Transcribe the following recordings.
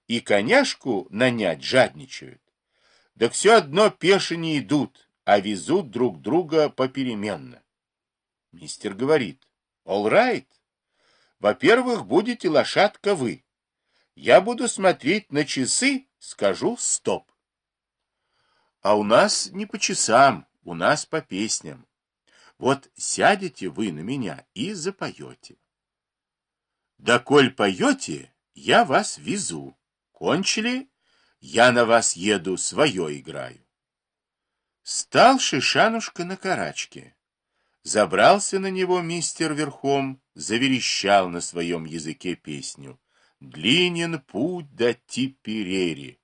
и коняшку нанять жадничают. Да все одно пеше не идут, а везут друг друга попеременно. Мистер говорит: all right. Во-первых, будете лошадка вы. Я буду смотреть на часы, скажу стоп. А у нас не по часам, у нас по песням. Вот сядете вы на меня и запоете. Да коль поете, я вас везу. Кончили, я на вас еду, свое играю. Стал Шишанушка на карачке. Забрался на него мистер верхом, заверещал на своем языке песню. Длинен путь до Типерери.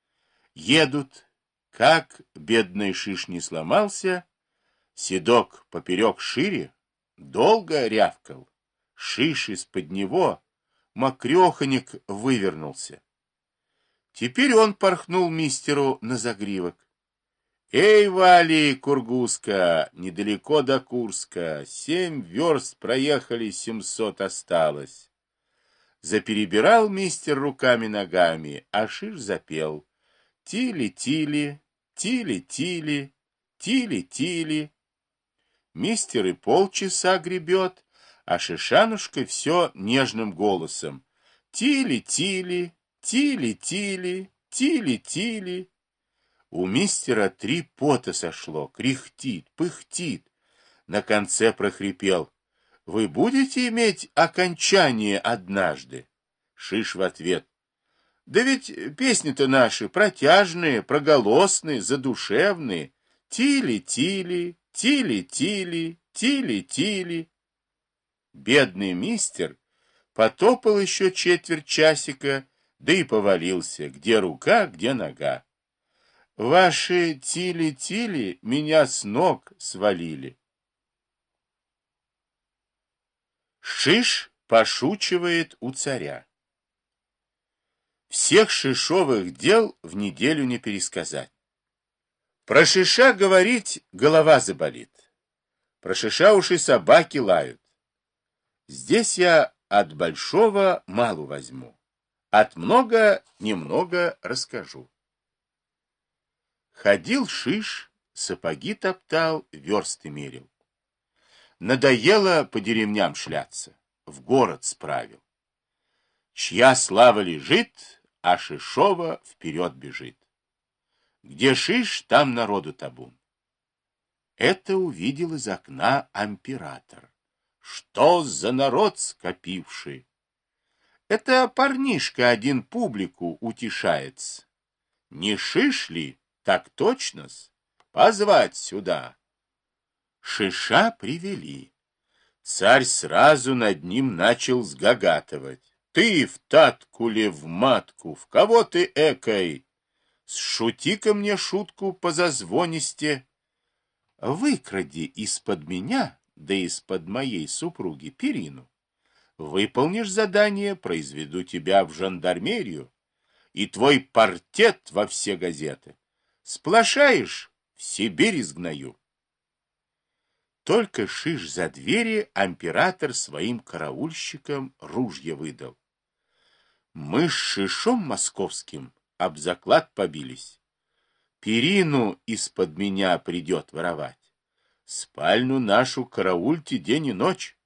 Едут, как бедный Шиш не сломался, седок поперек шире, долго рявкал. Шиш из-под него, мокреханик вывернулся. Теперь он порхнул мистеру на загривок. Эй, Вали, Кургуска, недалеко до Курска, 7 верст проехали, 700 осталось. Заперебирал мистер руками-ногами, а Шиш запел. Тили-тили, тили-тили, тили-тили. Мистер и полчаса гребет, а Шишанушка все нежным голосом. Тили-тили, тили-тили, тили-тили. У мистера 3 пота сошло, кряхтит, пыхтит. На конце прохрипел. Вы будете иметь окончание однажды? Шиш в ответ. Да ведь песни-то наши протяжные, проголосные, задушевные. Тили-тили, тили-тили, тили-тили. Бедный мистер потопал еще четверть часика, да и повалился, где рука, где нога. Ваши тили-тили меня с ног свалили. Шиш пошучивает у царя. Всех шишовых дел в неделю не пересказать. Про Шиша говорить голова заболит. Про Шиша уж и собаки лают. Здесь я от большого малу возьму. От много немного расскажу. Ходил Шиш, сапоги топтал, версты мерил. Надоело по деревням шляться, в город справил. Чья слава лежит, а Шишова вперед бежит. Где Шиш, там народу табун. Это увидел из окна император. Что за народ скопивший? Это парнишка один публику утешается. Не Шиш ли? Так точно-с. Позвать сюда. Шиша привели. Царь сразу над ним начал сгагатывать. Ты в татку ли в матку? В кого ты экой? Сшути-ка мне шутку по зазвонисте. Выкради из-под меня, да из-под моей супруги перину. Выполнишь задание, произведу тебя в жандармерию, и твой портет во все газеты. Сплошаешь, в Сибирь изгнаю. Только Шиш за двери, император своим караульщикам ружья выдал. Мы с Шишом московским об заклад побились. Перину из-под меня придет воровать. Спальню нашу караульте день и ночь.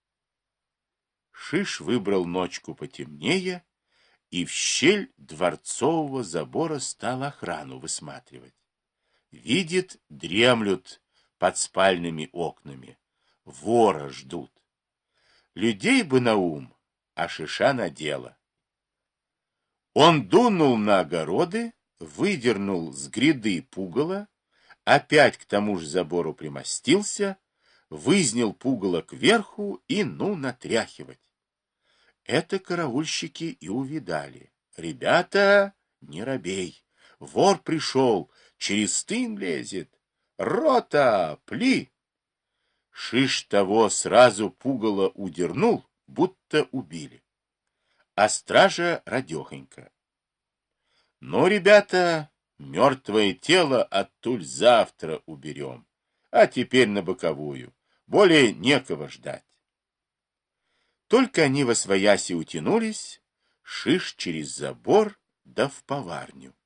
Шиш выбрал ночку потемнее и в щель дворцового забора стал охрану высматривать. Видит, дремлют под спальными окнами. Вора ждут. Людей бы на ум, а Шиша на дело. Он дунул на огороды, выдернул с гряды пугало, опять к тому же забору примостился, вызнел пугало кверху и ну натряхивать. Это караульщики и увидали. Ребята, не робей, вор пришел, через тын лезет. Рота, пли! Шиш того сразу пугало удернул, будто убили. А стража радехонька. Ну, ребята, мертвое тело оттуль завтра уберем, а теперь на боковую. Более некого ждать. Только они восвояси утянулись, Шиш через забор да в поварню.